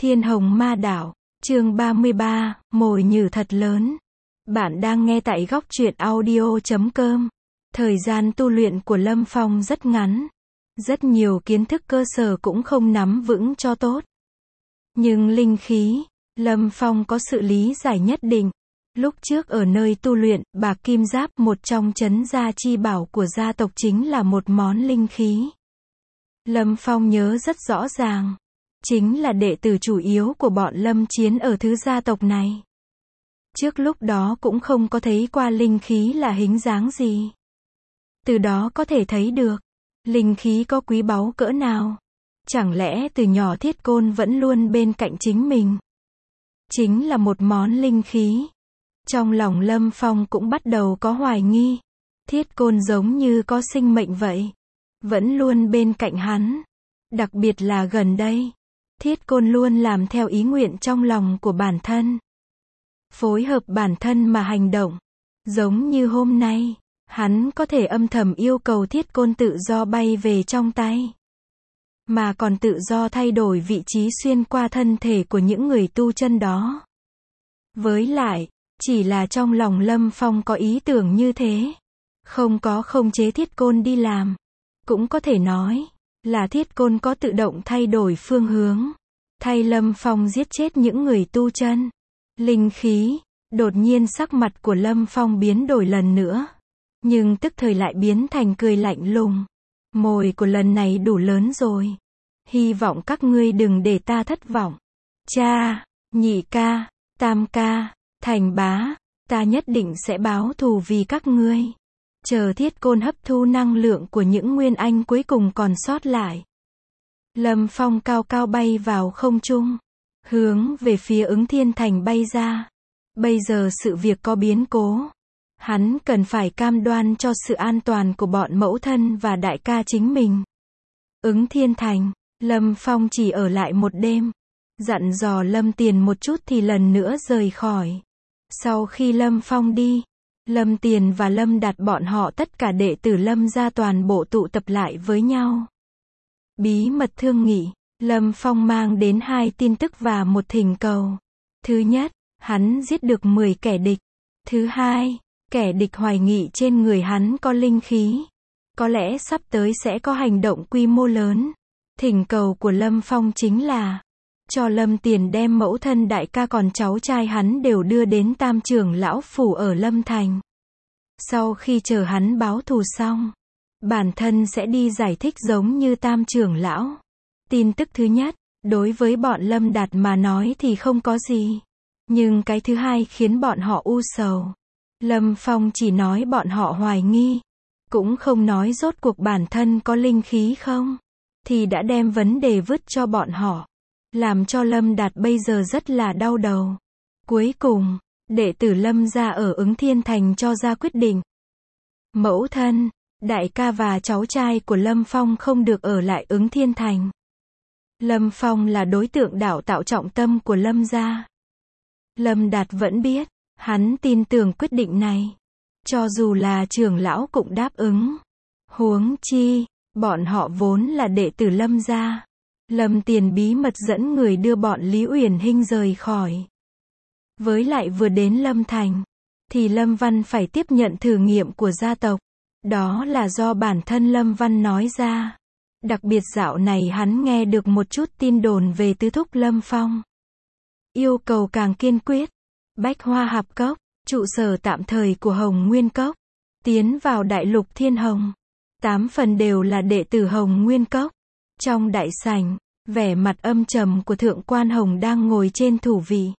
Thiên Hồng Ma Đảo, chương 33, mồi nhử thật lớn. Bạn đang nghe tại góc truyện audio.com. Thời gian tu luyện của Lâm Phong rất ngắn. Rất nhiều kiến thức cơ sở cũng không nắm vững cho tốt. Nhưng linh khí, Lâm Phong có sự lý giải nhất định. Lúc trước ở nơi tu luyện, bạc kim giáp, một trong trấn gia chi bảo của gia tộc chính là một món linh khí. Lâm Phong nhớ rất rõ ràng. Chính là đệ tử chủ yếu của bọn Lâm Chiến ở thứ gia tộc này. Trước lúc đó cũng không có thấy qua linh khí là hình dáng gì. Từ đó có thể thấy được, linh khí có quý báu cỡ nào. Chẳng lẽ từ nhỏ Thiết Côn vẫn luôn bên cạnh chính mình? Chính là một món linh khí. Trong lòng Lâm Phong cũng bắt đầu có hoài nghi. Thiết Côn giống như có sinh mệnh vậy. Vẫn luôn bên cạnh hắn. Đặc biệt là gần đây. Thiết Côn luôn làm theo ý nguyện trong lòng của bản thân. Phối hợp bản thân mà hành động. Giống như hôm nay, hắn có thể âm thầm yêu cầu Thiết Côn tự do bay về trong tay. Mà còn tự do thay đổi vị trí xuyên qua thân thể của những người tu chân đó. Với lại, chỉ là trong lòng Lâm Phong có ý tưởng như thế. Không có khống chế Thiết Côn đi làm. Cũng có thể nói là Thiết Côn có tự động thay đổi phương hướng. Thay Lâm Phong giết chết những người tu chân. Linh khí, đột nhiên sắc mặt của Lâm Phong biến đổi lần nữa. Nhưng tức thời lại biến thành cười lạnh lùng. Mồi của lần này đủ lớn rồi. Hy vọng các ngươi đừng để ta thất vọng. Cha, nhị ca, tam ca, thành bá, ta nhất định sẽ báo thù vì các ngươi. Chờ Thiết Côn hấp thu năng lượng của những nguyên anh cuối cùng còn sót lại. Lâm Phong cao cao bay vào không trung, hướng về phía Ứng Thiên Thành bay ra. Bây giờ sự việc có biến cố. Hắn cần phải cam đoan cho sự an toàn của bọn mẫu thân và đại ca chính mình. Ứng Thiên Thành, Lâm Phong chỉ ở lại một đêm. Dặn dò Lâm Tiền một chút thì lần nữa rời khỏi. Sau khi Lâm Phong đi, Lâm Tiền và Lâm Đạt bọn họ tất cả đệ tử Lâm gia toàn bộ tụ tập lại với nhau. Bí mật thương nghị, Lâm Phong mang đến 2 tin tức và một thỉnh cầu. Thứ nhất, hắn giết được 10 kẻ địch. Thứ hai, kẻ địch hoài nghị trên người hắn có linh khí. Có lẽ sắp tới sẽ có hành động quy mô lớn. Thỉnh cầu của Lâm Phong chính là cho Lâm Tiền đem mẫu thân đại ca còn cháu trai hắn đều đưa đến Tam Trưởng lão phủ ở Lâm Thành. Sau khi chờ hắn báo thù xong, bản thân sẽ đi giải thích giống như Tam Trưởng lão. Tin tức thứ nhất, đối với bọn Lâm Đạt mà nói thì không có gì. Nhưng cái thứ hai khiến bọn họ u sầu. Lâm Phong chỉ nói bọn họ hoài nghi. Cũng không nói rốt cuộc bản thân có linh khí không. Thì đã đem vấn đề vứt cho bọn họ. Làm cho Lâm Đạt bây giờ rất là đau đầu. Cuối cùng, đệ tử Lâm gia ở Ứng Thiên Thành cho ra quyết định. Mẫu thân, đại ca và cháu trai của Lâm Phong không được ở lại Ứng Thiên Thành. Lâm Phong là đối tượng đào tạo trọng tâm của Lâm gia. Lâm Đạt vẫn biết, hắn tin tưởng quyết định này. Cho dù là trưởng lão cũng đáp ứng. Huống chi, bọn họ vốn là đệ tử Lâm gia. Lâm Tiền bí mật dẫn người đưa bọn Lý Uyển Hinh rời khỏi. Với lại vừa đến Lâm Thành, thì Lâm Văn phải tiếp nhận thử nghiệm của gia tộc. Đó là do bản thân Lâm Văn nói ra. Đặc biệt dạo này hắn nghe được một chút tin đồn về tứ thúc Lâm Phong. Yêu cầu càng kiên quyết. Bách Hoa Hạp Cốc, trụ sở tạm thời của Hồng Nguyên Cốc. Tiến vào đại lục Thiên Hồng. 8 phần đều là đệ tử Hồng Nguyên Cốc. Trong đại sảnh, vẻ mặt âm trầm của Thượng Quan Hồng đang ngồi trên thủ vị.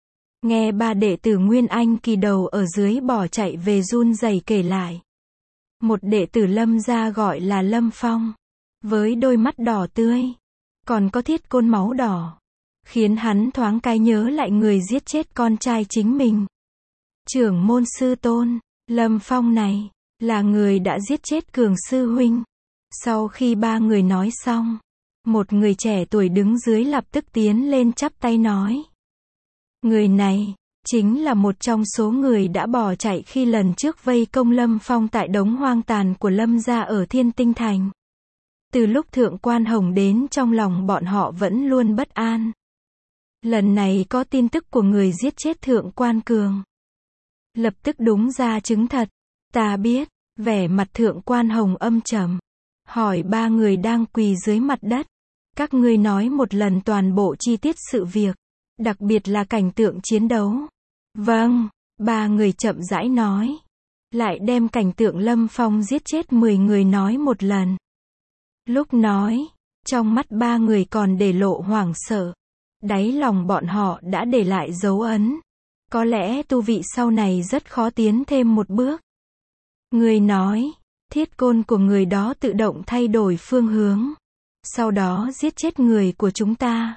Nghe 3 đệ tử Nguyên Anh kỳ đầu ở dưới bỏ chạy về run rẩy kể lại. Một đệ tử Lâm gia gọi là Lâm Phong. Với đôi mắt đỏ tươi. Còn có Thiết Côn máu đỏ. Khiến hắn thoáng cái nhớ lại người giết chết con trai chính mình. Trưởng môn sư tôn, Lâm Phong này, là người đã giết chết Cường sư huynh. Sau khi 3 người nói xong, một người trẻ tuổi đứng dưới lập tức tiến lên chắp tay nói. Người này, chính là một trong số người đã bỏ chạy khi lần trước vây công Lâm Phong tại đống hoang tàn của Lâm gia ở Thiên Tinh Thành. Từ lúc Thượng Quan Hồng đến trong lòng bọn họ vẫn luôn bất an. Lần này có tin tức của người giết chết Thượng Quan Cường. Lập tức đúng ra chứng thật. Ta biết, vẻ mặt Thượng Quan Hồng âm trầm. Hỏi ba người đang quỳ dưới mặt đất. Các ngươi nói một lần toàn bộ chi tiết sự việc. Đặc biệt là cảnh tượng chiến đấu. Vâng, ba người chậm rãi nói. Lại đem cảnh tượng Lâm Phong giết chết 10 người nói một lần. Lúc nói, trong mắt ba người còn để lộ hoảng sợ. Đáy lòng bọn họ đã để lại dấu ấn. Có lẽ tu vị sau này rất khó tiến thêm một bước. Người nói, thiết côn của người đó tự động thay đổi phương hướng. Sau đó giết chết người của chúng ta.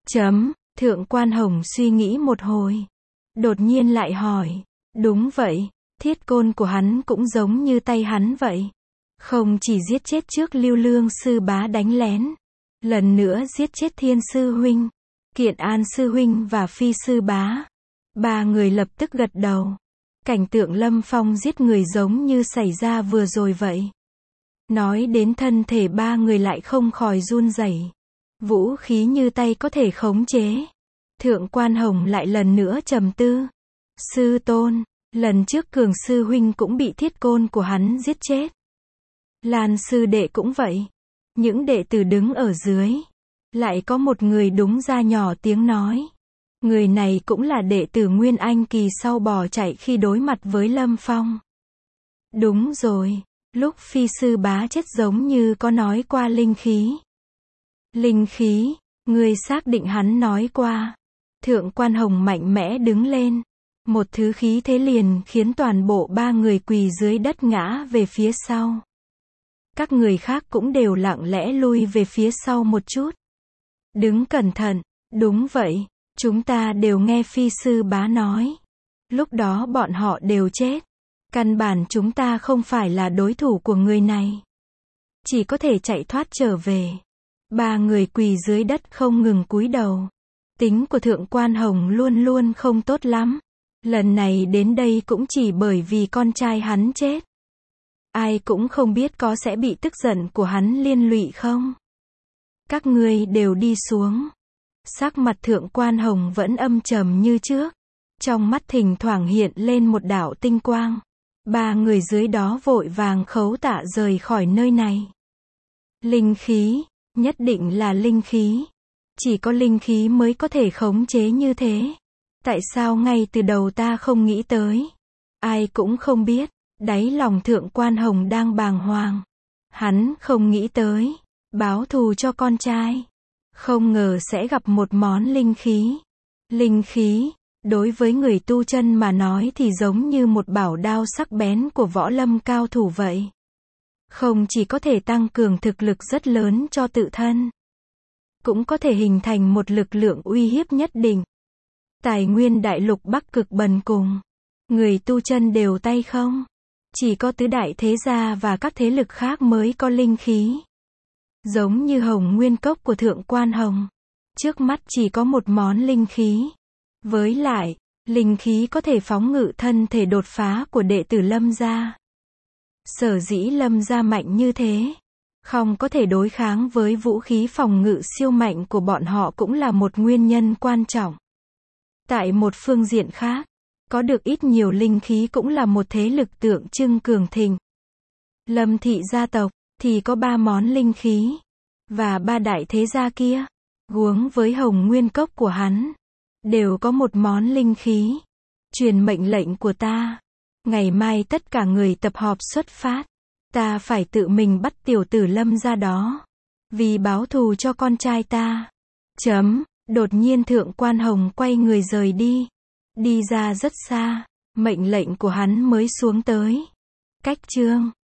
Thượng Quan Hồng suy nghĩ một hồi. Đột nhiên lại hỏi. Đúng vậy, thiết côn của hắn cũng giống như tay hắn vậy. Không chỉ giết chết trước Lưu Lương sư bá đánh lén. Lần nữa giết chết Thiên sư huynh, Kiện An sư huynh và Phi sư bá. Ba người lập tức gật đầu. Cảnh tượng Lâm Phong giết người giống như xảy ra vừa rồi vậy. Nói đến thân thể ba người lại không khỏi run rẩy. Vũ khí như tay có thể khống chế. Thượng Quan Hồng lại lần nữa trầm tư. Sư tôn, lần trước Cường sư huynh cũng bị thiết côn của hắn giết chết. Lan sư đệ cũng vậy. Những đệ tử đứng ở dưới. Lại có một người đúng ra nhỏ tiếng nói. Người này cũng là đệ tử Nguyên Anh kỳ sau bỏ chạy khi đối mặt với Lâm Phong. Đúng rồi, lúc Phi sư bá chết giống như có nói qua linh khí. Linh khí, ngươi xác định hắn nói qua. Thượng Quan Hồng mạnh mẽ đứng lên. Một thứ khí thế liền khiến toàn bộ ba người quỳ dưới đất ngã về phía sau. Các người khác cũng đều lặng lẽ lui về phía sau một chút. Đứng cẩn thận, đúng vậy, chúng ta đều nghe Phi sư bá nói. Lúc đó bọn họ đều chết. Căn bản chúng ta không phải là đối thủ của người này. Chỉ có thể chạy thoát trở về. Ba người quỳ dưới đất không ngừng cúi đầu. Tính của Thượng Quan Hồng luôn luôn không tốt lắm. Lần này đến đây cũng chỉ bởi vì con trai hắn chết. Ai cũng không biết có sẽ bị tức giận của hắn liên lụy không. Các ngươi đều đi xuống. Sắc mặt Thượng Quan Hồng vẫn âm trầm như trước. Trong mắt thỉnh thoảng hiện lên một đạo tinh quang. Ba người dưới đó vội vàng khấu tạ rời khỏi nơi này. Linh khí, nhất định là linh khí. Chỉ có linh khí mới có thể khống chế như thế. Tại sao ngay từ đầu ta không nghĩ tới? Ai cũng không biết. Đáy lòng Thượng Quan Hồng đang bàng hoàng. Hắn không nghĩ tới. Báo thù cho con trai. Không ngờ sẽ gặp một món linh khí. Linh khí, đối với người tu chân mà nói thì giống như một bảo đao sắc bén của võ lâm cao thủ vậy. Không chỉ có thể tăng cường thực lực rất lớn cho tự thân. Cũng có thể hình thành một lực lượng uy hiếp nhất định. Tài nguyên đại lục Bắc Cực bần cùng. Người tu chân đều tay không. Chỉ có tứ đại thế gia và các thế lực khác mới có linh khí. Giống như Hồng Nguyên Cốc của Thượng Quan Hồng. Trước mắt chỉ có một món linh khí. Với lại, linh khí có thể phóng ngự thân thể đột phá của đệ tử Lâm gia. Sở dĩ Lâm gia mạnh như thế. Không có thể đối kháng với vũ khí phòng ngự siêu mạnh của bọn họ cũng là một nguyên nhân quan trọng. Tại một phương diện khác, có được ít nhiều linh khí cũng là một thế lực tượng trưng cường thịnh. Lâm thị gia tộc thì có 3 món linh khí. Và 3 đại thế gia kia, huống với Hồng Nguyên Cốc của hắn, đều có một món linh khí. Truyền mệnh lệnh của ta. Ngày mai tất cả người tập họp xuất phát. Ta phải tự mình bắt tiểu tử Lâm ra đó. Vì báo thù cho con trai ta. Đột nhiên Thượng Quan Hồng quay người rời đi. Đi ra rất xa. Mệnh lệnh của hắn mới xuống tới. Cách chương